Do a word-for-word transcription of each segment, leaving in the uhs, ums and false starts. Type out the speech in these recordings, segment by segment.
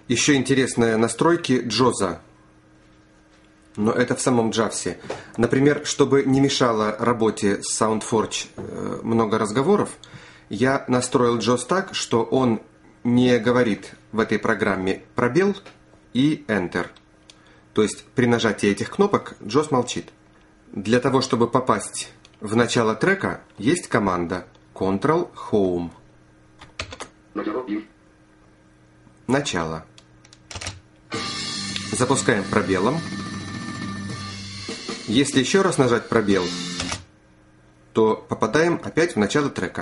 Еще интересные настройки джоза. Но это в самом джавсе. Например, чтобы не мешало работе с SoundForge э, много разговоров, я настроил джоз так, что он не говорит в этой программе пробел и Enter. То есть при нажатии этих кнопок джоз молчит. Для того, чтобы попасть в начало трека, есть команда Control-Home. Начало. Запускаем пробелом. Если еще раз нажать пробел, то попадаем опять в начало трека.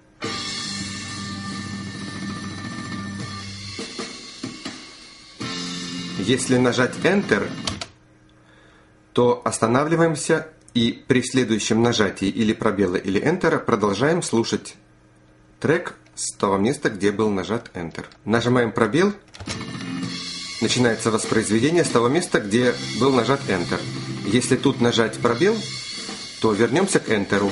Если нажать Enter, то останавливаемся и при следующем нажатии или пробела, или Enter продолжаем слушать трек с того места, где был нажат Enter. Нажимаем пробел, начинается воспроизведение с того места, где был нажат Enter. Если тут нажать пробел, то вернемся к Enter.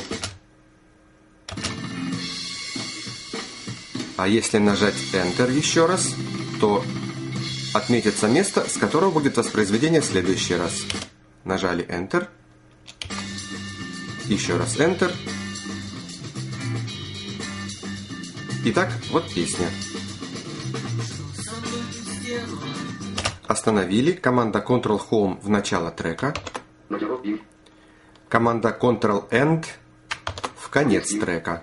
А если нажать Enter еще раз, то отметится место, с которого будет воспроизведение в следующий раз. Нажали Enter. Еще раз Enter. Итак, вот песня. Остановили. Команда Control-Home в начало трека. Команда Control-End в конец трека.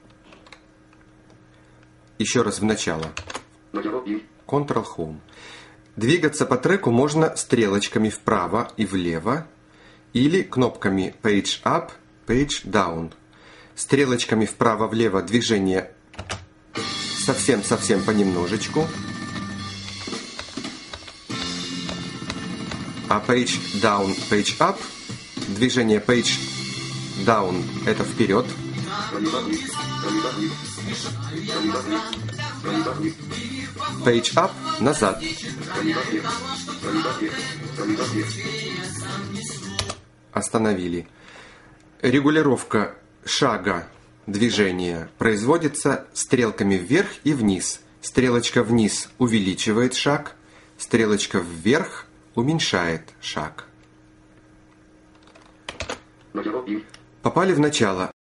Еще раз в начало. Control-Home. Двигаться по треку можно стрелочками вправо и влево или кнопками Page Up, Page Down. Стрелочками вправо-влево движение совсем-совсем понемножечку. А Page Down, Page Up, движение Page Down – это вперед. Page Up – назад. Остановили. Регулировка шага движения производится стрелками вверх и вниз. Стрелочка вниз увеличивает шаг, стрелочка вверх уменьшает шаг. Попали в начало.